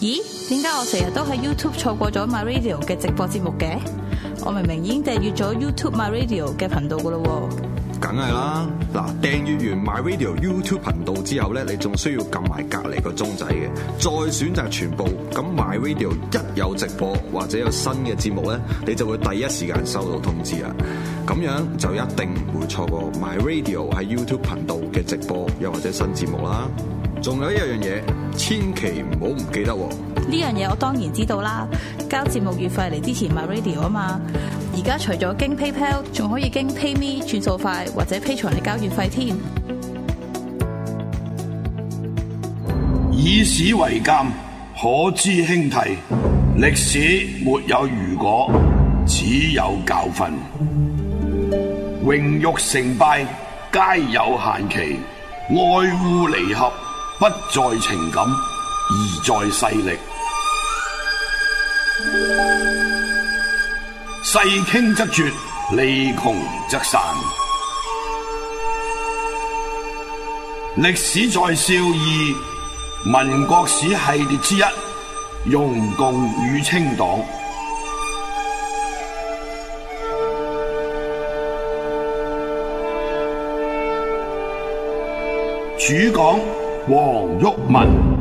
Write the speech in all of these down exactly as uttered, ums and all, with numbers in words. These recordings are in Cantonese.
咦？點解我成日都喺 YouTube 錯過咗 My Radio 嘅直播節目嘅？我明明已經訂閱咗 YouTube My Radio 嘅頻道噶咯喎。 梗係啦，嗱，訂閱完 My Radio YouTube 頻道之後咧，你仲需要撳埋隔離個鐘仔嘅，再選擇全部。咁 My Radio 一有直播或者有新嘅節目咧，你就會第一時間收到通知啦。咁樣就一定唔會錯過 My Radio 喺 YouTube 頻道嘅直播又或者新節目啦。仲有一樣嘢，千祈唔好唔記得喎！ 呢樣嘢我當然知道啦，交節目月費嚟支持 My Radio 啊嘛。而家除咗經 PayPal， 仲可以經 PayMe 轉數快或者 Patreon嚟交月費添。 以史為鑑，可知興替。歷史沒有如果，只有教訓。榮辱成敗皆有限期，愛護離合不在情感，而在勢力。勢傾則絕，利窮則散。歷史在笑二民國史系列之一，容共與清黨。主講黃毓民。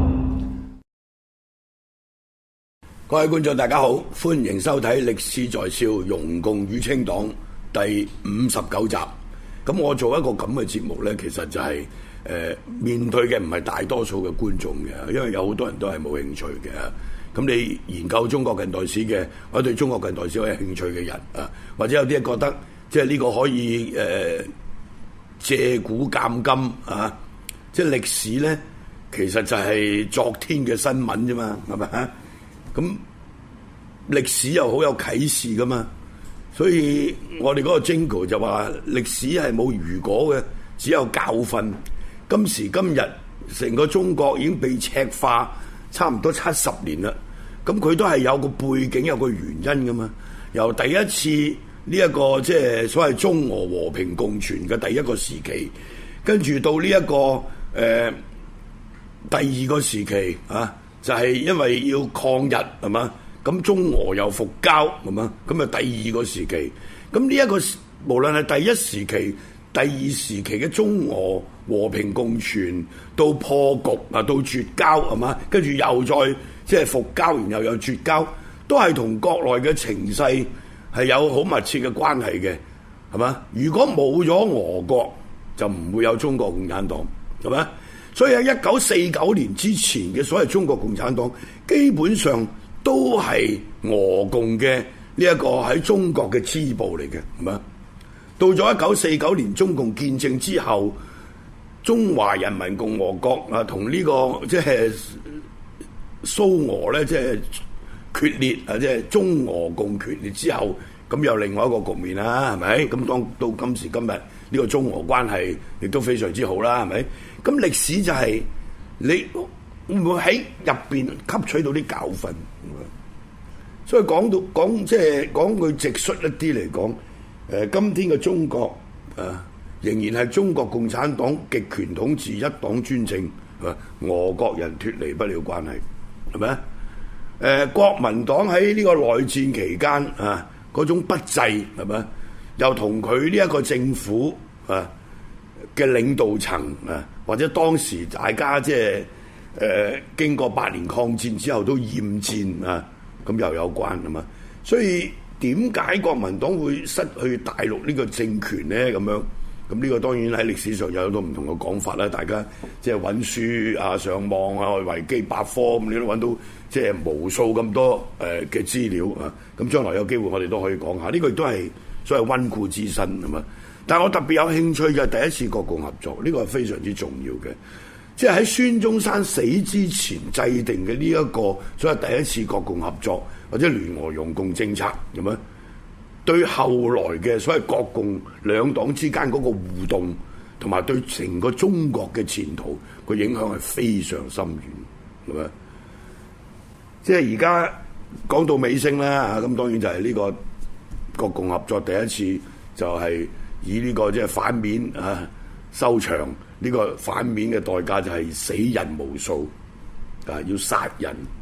各位觀眾大家好，歡迎收睇《歷史在笑容共與清黨》第五十九集。咁我做一個咁嘅節目呢，其實就係、是、誒、呃、面對嘅唔係大多數嘅觀眾嘅，因為有好多人都係冇興趣嘅。咁你研究中國近代史嘅，或者對中國近代史有興趣嘅人啊，或者有啲人覺得即係呢個可以誒、呃、借古鑑今啊，即係歷史呢，其實就係昨天嘅新聞啫嘛，係咪？咁歷史又好有啟示噶嘛，所以我哋嗰個 Jingle 就話歷史係冇如果嘅，只有教訓。今時今日成個中國已經被赤化差唔多七十年啦，咁佢都係有個背景有個原因噶嘛。由第一次呢一個即係所謂中俄和平共存嘅第一個時期，跟住到呢、這、一個誒、呃、第二個時期啊。就係因為要抗日係嘛，咁中俄又復交係嘛，咁啊第二個時期，咁呢一個無論係第一時期、第二時期嘅中俄和平共存，到破局啊，到絕交係嘛，跟住又再即係復交，然後又絕交，都係同國內嘅情勢係有好密切嘅關係嘅，係嘛？如果冇咗俄國，就唔會有中國共產黨，係嘛？所以喺一九四九年之前嘅所謂中國共產黨，基本上都係俄共嘅呢一個喺中國嘅支部嚟嘅，係咪？到咗一九四九年中共建政之後，中華人民共和國啊同呢個即係蘇俄咧，即係決裂啊，即係中俄共決裂之後，咁又另外一個局面啦，係咪？咁當到今時今日，呢個中俄關係亦都非常之好啦，係咪？咁歷史就係、是、你會唔會喺入邊吸取到啲教訓？所以講到講即係講句直率一啲嚟講，誒、呃，今天嘅中國啊，仍然係中國共產黨極權統治、一黨專政，係嘛？俄國人脫離不了關係，係咪？誒、呃，國民黨喺呢個內戰期間啊，嗰種不濟係咪？又同佢呢一個政府啊嘅領導層啊，或者當時大家即係誒經過八年抗戰之後都厭戰啊，咁又有關啊嘛。所以點解國民黨會失去大陸呢個政權咧？咁樣咁呢個當然喺歷史上有好多唔同嘅講法啦。大家即係揾書啊、上網啊、維基百科咁，你都揾到即係無數咁多誒嘅資料啊。咁將來有機會我哋都可以講下，呢個亦都係所謂溫故知新係嘛。但係我特別有興趣嘅第一次國共合作，呢個係非常之重要嘅，即係喺孫中山死之前制定嘅呢一個所謂第一次國共合作或者聯俄容共政策，係咪？對後來嘅所謂國共兩黨之間嗰個互動，同埋對成個中國嘅前途個影響係非常深遠，係咪？即係而家講到尾聲啦，咁當然就係呢個國共合作第一次就係以呢個即係反面啊收場，呢個反面嘅代價就係死人無數啊，要殺人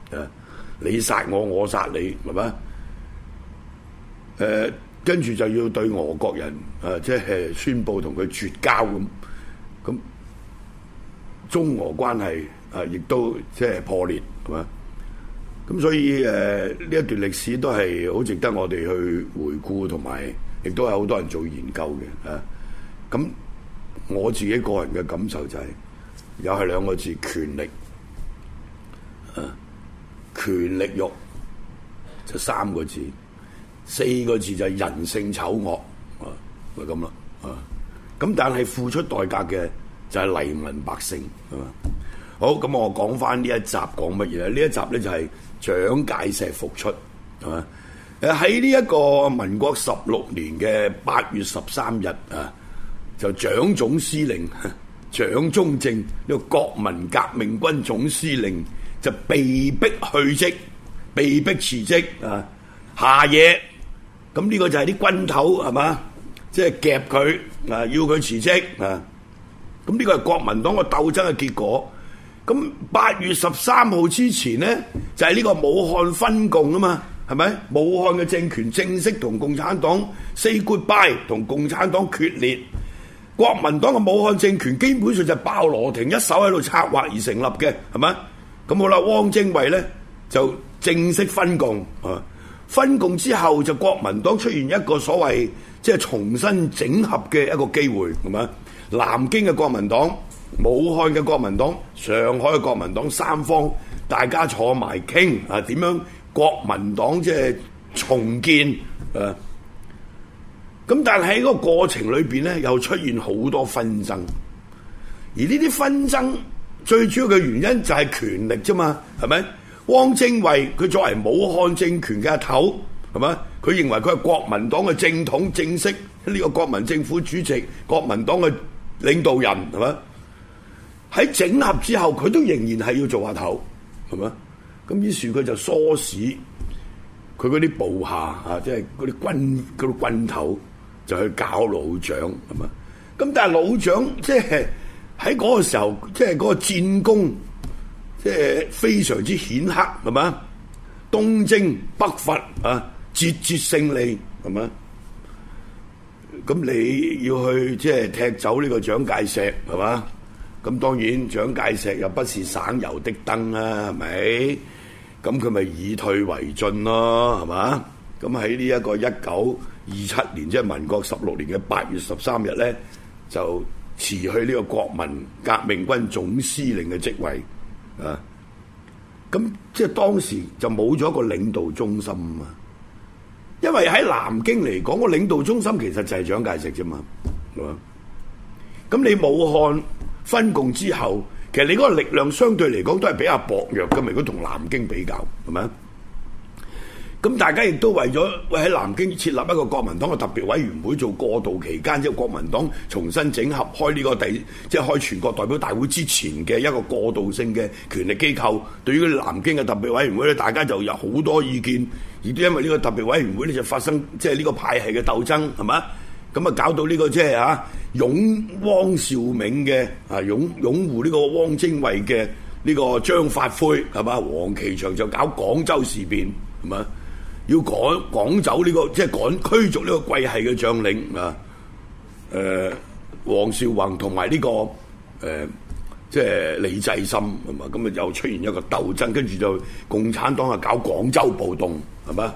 啊，你殺我，我殺你，係嘛？誒、呃，跟住就要對俄國人啊，即係宣佈同佢絕交咁，咁中俄關係啊，亦都即係破裂，係嘛？咁所以誒，呢、呃、一段歷史都係好值得我哋去回顧，同埋亦都有好多人做研究嘅啊。咁我自己個人嘅感受就係、是，又係兩個字：權力。啊，權力慾就三個字，四個字就係人性醜惡啊，就咁啦啊。咁但係付出代價嘅就係黎民百姓，係嘛？好，咁我講翻呢一集講乜嘢咧？呢一集咧就係蔣介石復出，係嘛？誒喺呢一個民國十六年嘅八月十三日啊，就蔣總司令蔣中正呢個國民革命軍總司令就被逼去職，被逼辭職啊！下野，咁呢個就係啲軍頭係嘛？即係夾佢啊，要佢辭職啊！咁呢個係國民黨個鬥爭嘅結果。咁八月十三號之前呢，就係呢個武漢分共啊嘛，係咪？武漢嘅政權正式同共產黨 say goodbye， 同共產黨決裂。國民黨嘅武漢政權基本上就係鮑羅廷一手喺度策劃而成立嘅，係咪？咁好啦，汪精衛咧就正式分共啊！分共之後就國民黨出現一個所謂即係重新整合嘅一個機會，係咪？南京嘅國民黨、武漢嘅國民黨、上海嘅國民黨三方大家坐埋傾啊，點樣國民黨即係重建啊？咁但係喺個過程裏邊咧，又出現好多紛爭，而呢啲紛爭最主要嘅原因就係權力啫嘛，係咪？汪精衛佢作為武漢政權嘅頭，係咪？佢認為佢係國民黨嘅正統正式呢個國民政府主席、國民黨嘅領導人，係咪？喺整合之後，佢都仍然係要做下頭，係咪？咁於是佢就唆使佢嗰啲部下啊，即係嗰啲軍嗰啲軍頭。就去搞老蔣，係嘛？咁但係老蔣即係喺嗰個時候，即係嗰個戰功，即係非常之顯赫，係嘛？東征北伐啊，節節勝利，係嘛？咁你要去即係踢走呢個蔣介石，係嘛？咁當然蔣介石又不是省油的燈啦，係咪？咁佢咪以退為進咯，係嘛？咁喺呢一個一九二七年，即係民國十六年嘅八月十三日咧，就辭去呢個國民革命軍總司令嘅職位啊！咁即係當時就冇咗一個領導中心啊！因為喺南京嚟講，個領導中心其實就係蔣介石啫嘛，係嘛？咁你武漢分共之後，其實你嗰個力量相對嚟講都係比較薄弱嘅，如果同南京比較，係咪？咁大家亦都為咗為喺南京設立一個國民黨嘅特別委員會做過渡期間，即係國民黨重新整合開呢個第即係開全國代表大會之前嘅一個過渡性嘅權力機構。對於南京嘅特別委員會咧，大家就有好多意見，亦都因為呢個特別委員會咧就發生即係呢個派系嘅鬥爭，係嘛？咁啊搞到呢個即係啊擁汪兆銘嘅啊擁擁護呢個汪精衛嘅呢個張發奎，係嘛？黃琪翔就搞廣州事變，係嘛？要趕趕走呢、這個即係趕驅逐呢個桂系嘅將領啊！誒、呃，黃紹竑同埋呢個誒、呃，即係李濟深係嘛？咁啊又出現一個鬥爭，跟住就共產黨啊搞廣州暴動係嘛？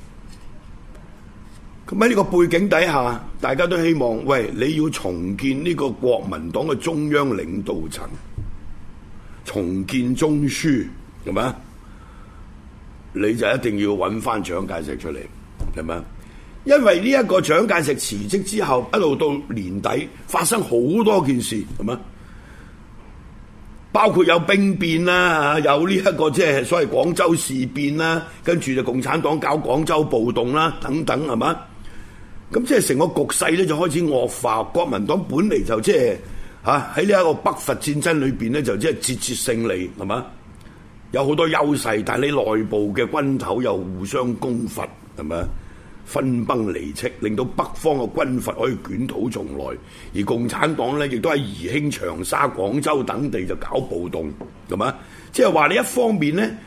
咁喺呢個背景底下，大家都希望喂，你要重建呢個國民黨嘅中央領導層，重建中樞係嘛？你就一定要揾翻蔣介石出嚟，係咪？因為呢一個蔣介石辭職之後，一路到年底發生好多件事，係咪？包括有兵變啦，有呢一個即係所謂廣州事變啦，跟住就共產黨搞廣州暴動啦，等等，係嘛？咁即係成個局勢咧就開始惡化。國民黨本嚟就即係嚇喺呢一個北伐戰爭裏邊咧，就即係節節勝利，係嘛？有好多優勢，但係你內部嘅軍頭又互相攻伐，係咪？分崩離析，令到北方嘅軍閥可以捲土重來，而共產黨咧亦都喺宜興、長沙、廣州等地就搞暴動，係嘛？即係話你一方面咧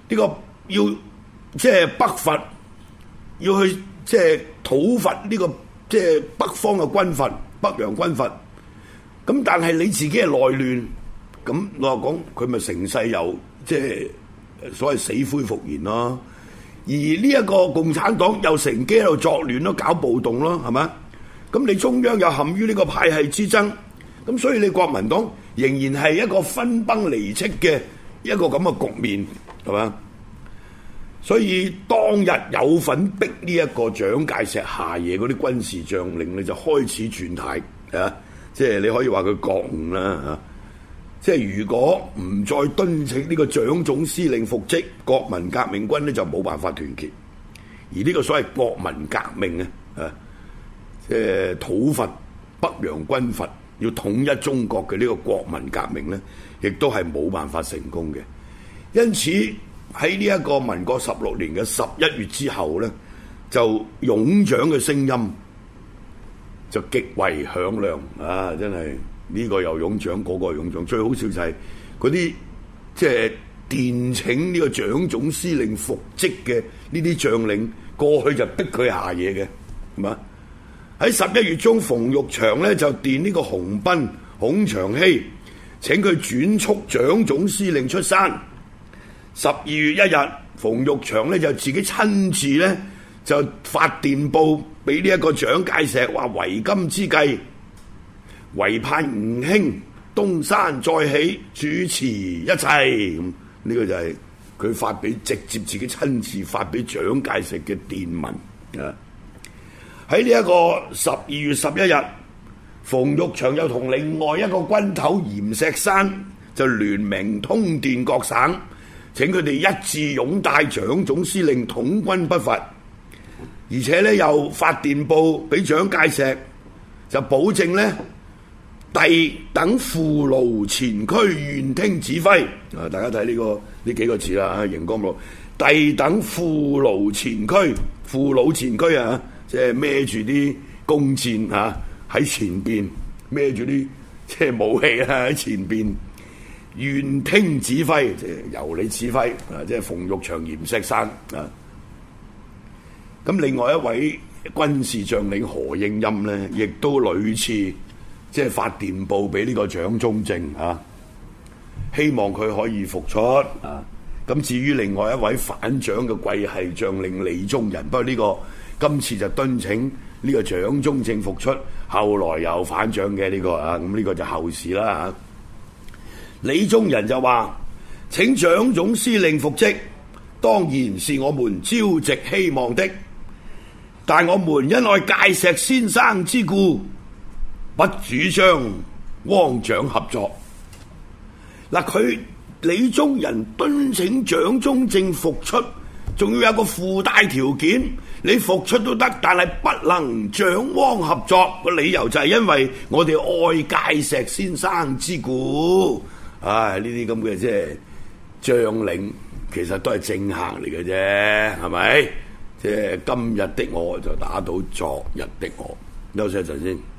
呢個要即係北伐，要去即係討伐呢個即係北方嘅軍閥，北洋軍閥。咁但係你自己係內亂，咁我話講佢咪成世又即係所謂死灰復燃咯。而呢一個共產黨又乘機喺度作亂咯，搞暴動咯，係咪？咁你中央又陷於呢個派系之爭，咁所以你國民黨仍然係一個分崩離析嘅一個咁嘅局面，係嘛？所以當日有份逼呢一個蔣介石下野嗰啲軍事將領咧，就開始轉態啊！即係你可以話佢覺悟啦嚇。即係如果唔再敦請呢個蔣總司令復職，國民革命軍咧就冇辦法團結。而呢個所謂國民革命啊，啊，即係討伐北洋軍閥，要統一中國嘅呢個國民革命咧，亦都係冇辦法成功嘅。因此喺呢一個民國十六年嘅十一月之後咧，就擁蔣嘅聲音就極為響亮啊！真係。呢個又擁蔣，嗰、那個又擁蔣，最好笑就係嗰啲即係電請呢個蔣總司令復職嘅呢啲將領，過去就逼佢下野嘅，係嘛？喺十一月中，馮玉祥咧就電呢個洪彬、孔祥熙，請佢轉促蔣總司令出山。十二月一日，馮玉祥咧就自己親自咧就發電報俾呢一個蔣介石，話為今之計，唯盼吳兄東山再起，主持一切。咁呢個就係佢發俾直接自己親自發俾蔣介石嘅電文啊！喺呢一個十二月十一日，馮玉祥又同另外一個軍頭閻錫山就聯名通電各省，請佢哋一致擁戴蔣總司令統軍北伐，而且咧又發電報俾蔣介石，就保證咧。弟等負弩前驅，願聽指揮。啊，大家睇呢、這個呢幾個字啦，啊，熒光幕。弟等負弩前驅，負弩前驅啊，即係孭住啲弓箭啊喺前邊，孭住啲即係武器啊喺前邊，願聽指揮，即係由你指揮啊，即係馮玉祥、閻錫山啊。咁另外一位軍事將領何應欽咧，亦都屢次。即係發電報俾呢個蔣中正啊，希望佢可以復出啊。咁至於另外一位反蔣嘅桂系將領李宗仁，不過呢個今次就敦請呢個蔣中正復出，後來又反蔣嘅呢個啊，咁呢個就後事啦嚇。李宗仁就話：請蔣總司令復職，當然是我們朝夕希望的，但我們因愛介石先生之故，不主張汪蔣合作。嗱，佢李宗仁敦請蔣中正復出，仲要有個附帶條件，你復出都得，但係不能蔣汪合作。個理由就係因為我哋愛介石先生之故。唉，呢啲咁嘅即係將領，其實都係政客嚟嘅啫，係咪？即係今日的我就打倒昨日的我。休息一陣先。